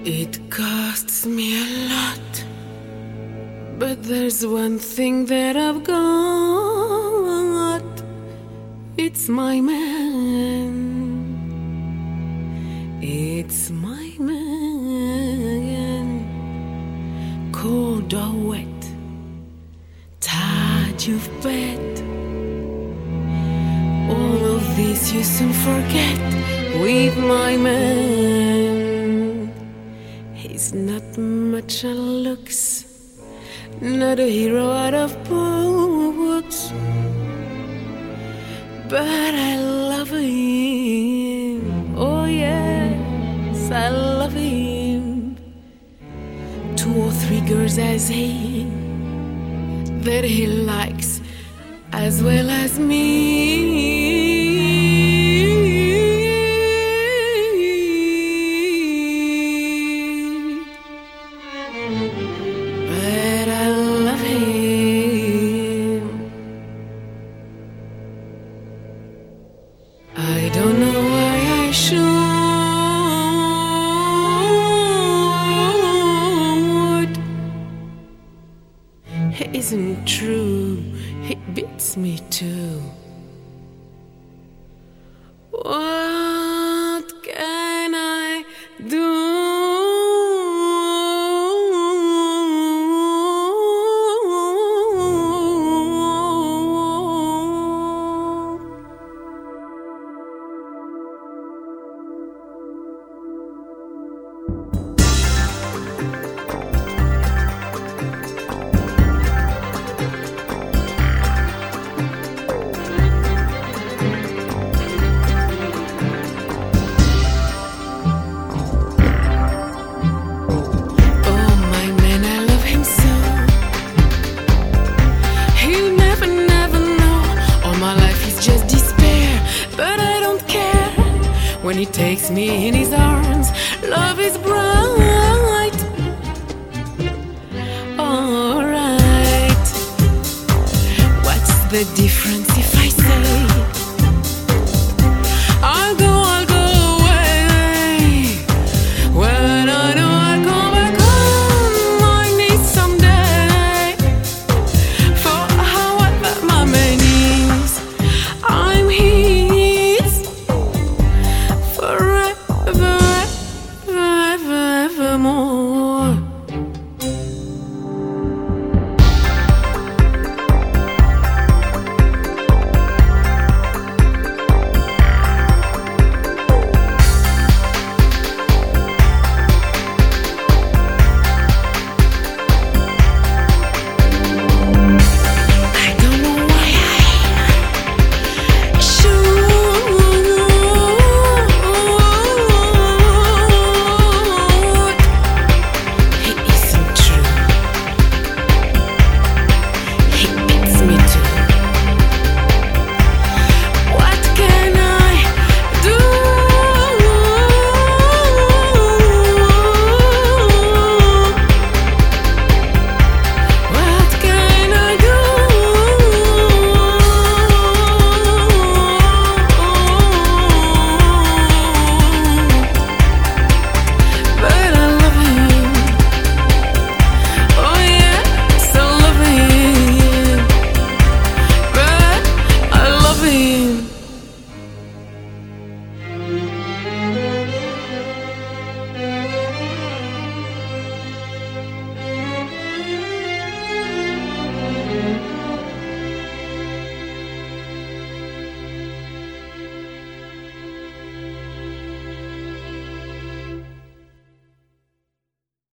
It costs me a lot, but there's one thing that I've got. It's my man. It's my man. Cold or wet, tired you've bet. All of this you soon forget with my man. He's not much on looks, not a hero out of books, but I love him. Oh yes, I love him. 2 or 3 girls as he, that he likes as well as me. But I love him. I don't know why I should. It isn't true, it beats me too. What can I do? When he takes me in his arms, love is bright. Alright, what's the difference